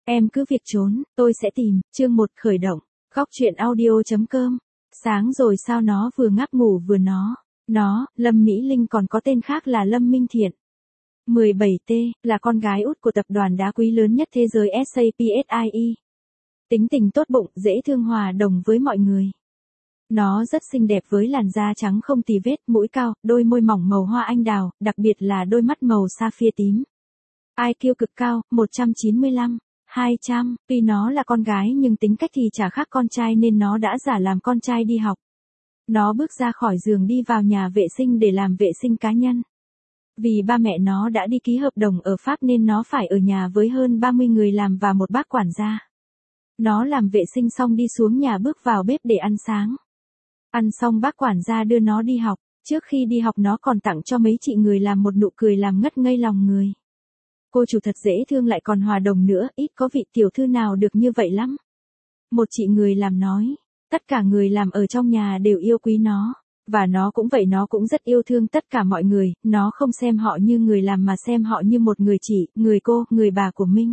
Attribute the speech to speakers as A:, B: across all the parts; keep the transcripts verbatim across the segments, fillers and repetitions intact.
A: Em cứ việc trốn, tôi sẽ tìm. Chương một khởi động. Góc truyện audio.com. Sáng rồi sao nó vừa ngáp ngủ vừa nó. Nó, Lâm Mỹ Linh còn có tên khác là Lâm Minh Thiện. mười bảy T, là con gái út của tập đoàn đá quý lớn nhất thế giới ét a pê ét i e. Tính tình tốt bụng, dễ thương hòa đồng với mọi người. Nó rất xinh đẹp với làn da trắng không tì vết, mũi cao, đôi môi mỏng màu hoa anh đào, đặc biệt là đôi mắt màu sapphire tím. i kiu cực cao, một trăm chín mươi lăm, hai trăm, tuy nó là con gái nhưng tính cách thì chả khác con trai nên nó đã giả làm con trai đi học. Nó bước ra khỏi giường đi vào nhà vệ sinh để làm vệ sinh cá nhân. Vì ba mẹ nó đã đi ký hợp đồng ở Pháp nên nó phải ở nhà với hơn ba mươi người làm và một bác quản gia. Nó làm vệ sinh xong đi xuống nhà bước vào bếp để ăn sáng. Ăn xong bác quản gia đưa nó đi học, trước khi đi học nó còn tặng cho mấy chị người làm một nụ cười làm ngất ngây lòng người. Cô chủ thật dễ thương lại còn hòa đồng nữa, ít có vị tiểu thư nào được như vậy lắm. Một chị người làm nói, tất cả người làm ở trong nhà đều yêu quý nó, và nó cũng vậy, nó cũng rất yêu thương tất cả mọi người, nó không xem họ như người làm mà xem họ như một người chị, người cô, người bà của mình.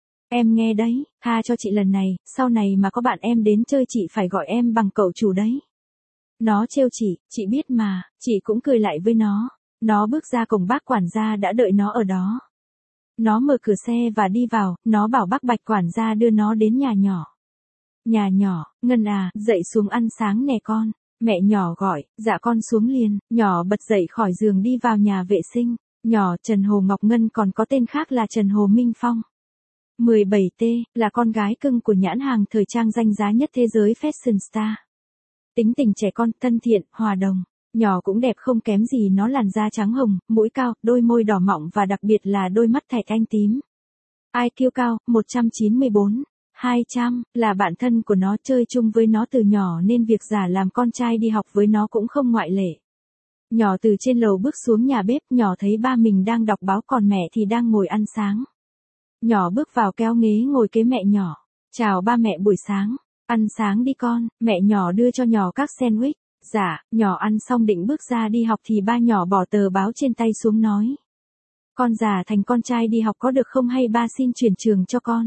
A: Em nghe đấy, tha cho chị lần này, sau này mà có bạn em đến chơi chị phải gọi em bằng cậu chủ đấy. Nó trêu chị, chị biết mà, chị cũng cười lại với nó. Nó bước ra cổng bác quản gia đã đợi nó ở đó. Nó mở cửa xe và đi vào, nó bảo bác Bạch quản gia đưa nó đến nhà nhỏ. Nhà nhỏ, Ngân à, dậy xuống ăn sáng nè con. Mẹ nhỏ gọi, dạ con xuống liền, nhỏ bật dậy khỏi giường đi vào nhà vệ sinh. Nhỏ Trần Hồ Ngọc Ngân còn có tên khác là Trần Hồ Minh Phong. mười bảy T, là con gái cưng của nhãn hàng thời trang danh giá nhất thế giới Fashion Star. Tính tình trẻ con, thân thiện, hòa đồng. Nhỏ cũng đẹp không kém gì nó, làn da trắng hồng, mũi cao, đôi môi đỏ mọng và đặc biệt là đôi mắt thạch anh tím. i kiu cao, một trăm chín mươi bốn, hai trăm, là bạn thân của nó, chơi chung với nó từ nhỏ nên việc giả làm con trai đi học với nó cũng không ngoại lệ. Nhỏ từ trên lầu bước xuống nhà bếp, nhỏ thấy ba mình đang đọc báo còn mẹ thì đang ngồi ăn sáng. Nhỏ bước vào kéo ghế ngồi kế mẹ nhỏ. Chào ba mẹ buổi sáng. Ăn sáng đi con, mẹ nhỏ đưa cho nhỏ các sandwich. Dạ, nhỏ ăn xong định bước ra đi học thì ba nhỏ bỏ tờ báo trên tay xuống nói. Con già thành con trai đi học có được không, hay ba xin chuyển trường cho con?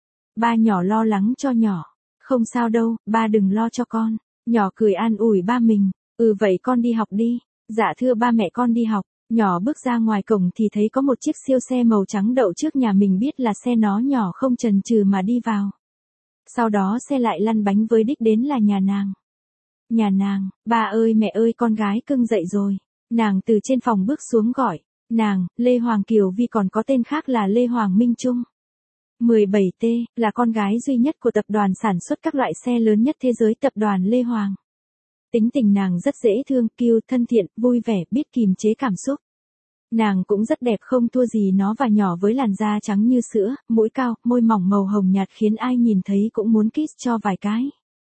A: Ba nhỏ lo lắng cho nhỏ. Không sao đâu, ba đừng lo cho con. Nhỏ cười an ủi ba mình. Ừ vậy con đi học đi. Dạ thưa ba mẹ con đi học. Nhỏ bước ra ngoài cổng thì thấy có một chiếc siêu xe màu trắng đậu trước nhà mình, biết là xe nó, nhỏ không chần chừ mà đi vào. Sau đó xe lại lăn bánh với đích đến là nhà nàng. Nhà nàng, ba ơi mẹ ơi con gái cưng dậy rồi. Nàng từ trên phòng bước xuống gọi. Nàng, Lê Hoàng Kiều Vi còn có tên khác là Lê Hoàng Minh Trung. mười bảy T, là con gái duy nhất của tập đoàn sản xuất các loại xe lớn nhất thế giới tập đoàn Lê Hoàng. Tính tình nàng rất dễ thương, kiêu, thân thiện, vui vẻ, biết kiềm chế cảm xúc. Nàng cũng rất đẹp không thua gì nó, và nhỏ với làn da trắng như sữa, mũi cao, môi mỏng màu hồng nhạt khiến ai nhìn thấy cũng muốn kiss cho vài cái.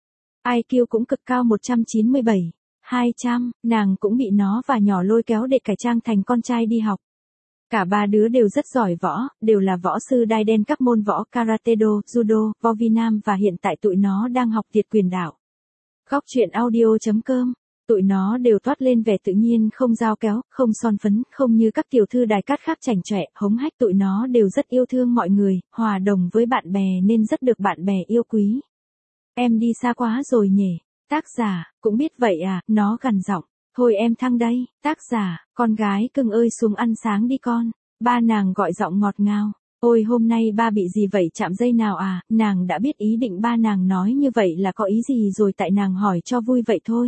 A: i kiu cũng cực cao một trăm chín mươi bảy, hai trăm, nàng cũng bị nó và nhỏ lôi kéo để cải trang thành con trai đi học. Cả ba đứa đều rất giỏi võ, đều là võ sư đai đen các môn võ karate do, judo, võ vi nam và hiện tại tụi nó đang học Tiệt Quyền Đạo. Góc truyện audio.com. Tụi nó đều toát lên vẻ tự nhiên, không dao kéo, không son phấn, không như các tiểu thư đài cát khác chảnh chọe, hống hách. Tụi nó đều rất yêu thương mọi người, hòa đồng với bạn bè nên rất được bạn bè yêu quý. Em đi xa quá rồi nhỉ? Tác giả, cũng biết vậy à, nó gằn giọng. Thôi em thăng đây, tác giả, con gái cưng ơi xuống ăn sáng đi con. Ba nàng gọi giọng ngọt ngào. Ôi hôm nay ba bị gì vậy, chạm dây nào à? Nàng đã biết ý định ba nàng nói như vậy là có ý gì rồi, tại nàng hỏi cho vui vậy thôi.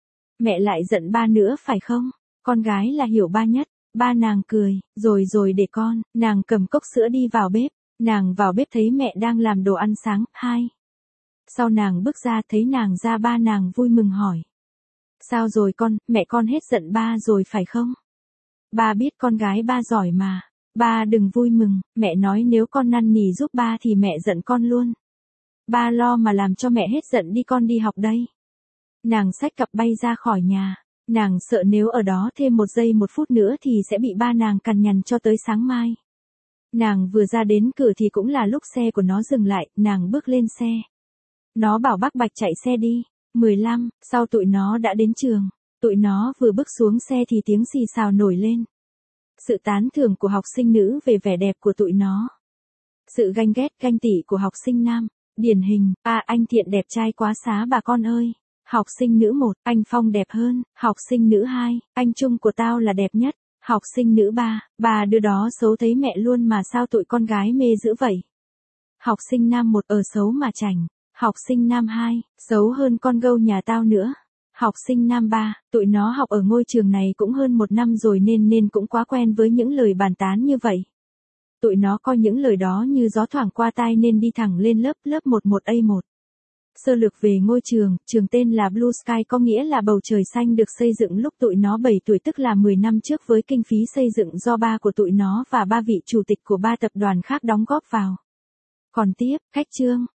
A: Mẹ lại giận ba nữa phải không? Con gái là hiểu ba nhất. Ba nàng cười, rồi rồi để con. Nàng cầm cốc sữa đi vào bếp. Nàng vào bếp thấy mẹ đang làm đồ ăn sáng. Hai. Sau nàng bước ra thấy nàng ra, ba nàng vui mừng hỏi. Sao rồi con, mẹ con hết giận ba rồi phải không? Ba biết con gái ba giỏi mà. Ba đừng vui mừng, mẹ nói nếu con năn nỉ giúp ba thì mẹ giận con luôn. Ba lo mà làm cho mẹ hết giận đi, con đi học đây. Nàng xách cặp bay ra khỏi nhà. Nàng sợ nếu ở đó thêm một giây một phút nữa thì sẽ bị ba nàng cằn nhằn cho tới sáng mai. Nàng vừa ra đến cửa thì cũng là lúc xe của nó dừng lại, nàng bước lên xe. Nó bảo bác Bạch chạy xe đi. mười lăm, sau tụi nó đã đến trường. Tụi nó vừa bước xuống xe thì tiếng xì xào nổi lên. Sự tán thưởng của học sinh nữ về vẻ đẹp của tụi nó. Sự ganh ghét ganh tị của học sinh nam. Điển hình, à anh Thiện đẹp trai quá xá bà con ơi. Học sinh nữ một, anh Phong đẹp hơn. Học sinh nữ hai, anh Trung của tao là đẹp nhất. Học sinh nữ ba, bà đứa đó xấu thấy mẹ luôn mà sao tụi con gái mê dữ vậy. Học sinh nam một, ở xấu mà chảnh. Học sinh nam hai, xấu hơn con gâu nhà tao nữa. Học sinh nam ba, tụi nó học ở ngôi trường này cũng hơn một năm rồi nên nên cũng quá quen với những lời bàn tán như vậy. Tụi nó coi những lời đó như gió thoảng qua tai nên đi thẳng lên lớp lớp một một A một. Sơ lược về ngôi trường, trường tên là Blue Sky có nghĩa là bầu trời xanh được xây dựng lúc tụi nó bảy tuổi tức là mười năm trước với kinh phí xây dựng do ba của tụi nó và ba vị chủ tịch của ba tập đoàn khác đóng góp vào. Còn tiếp, khách chương.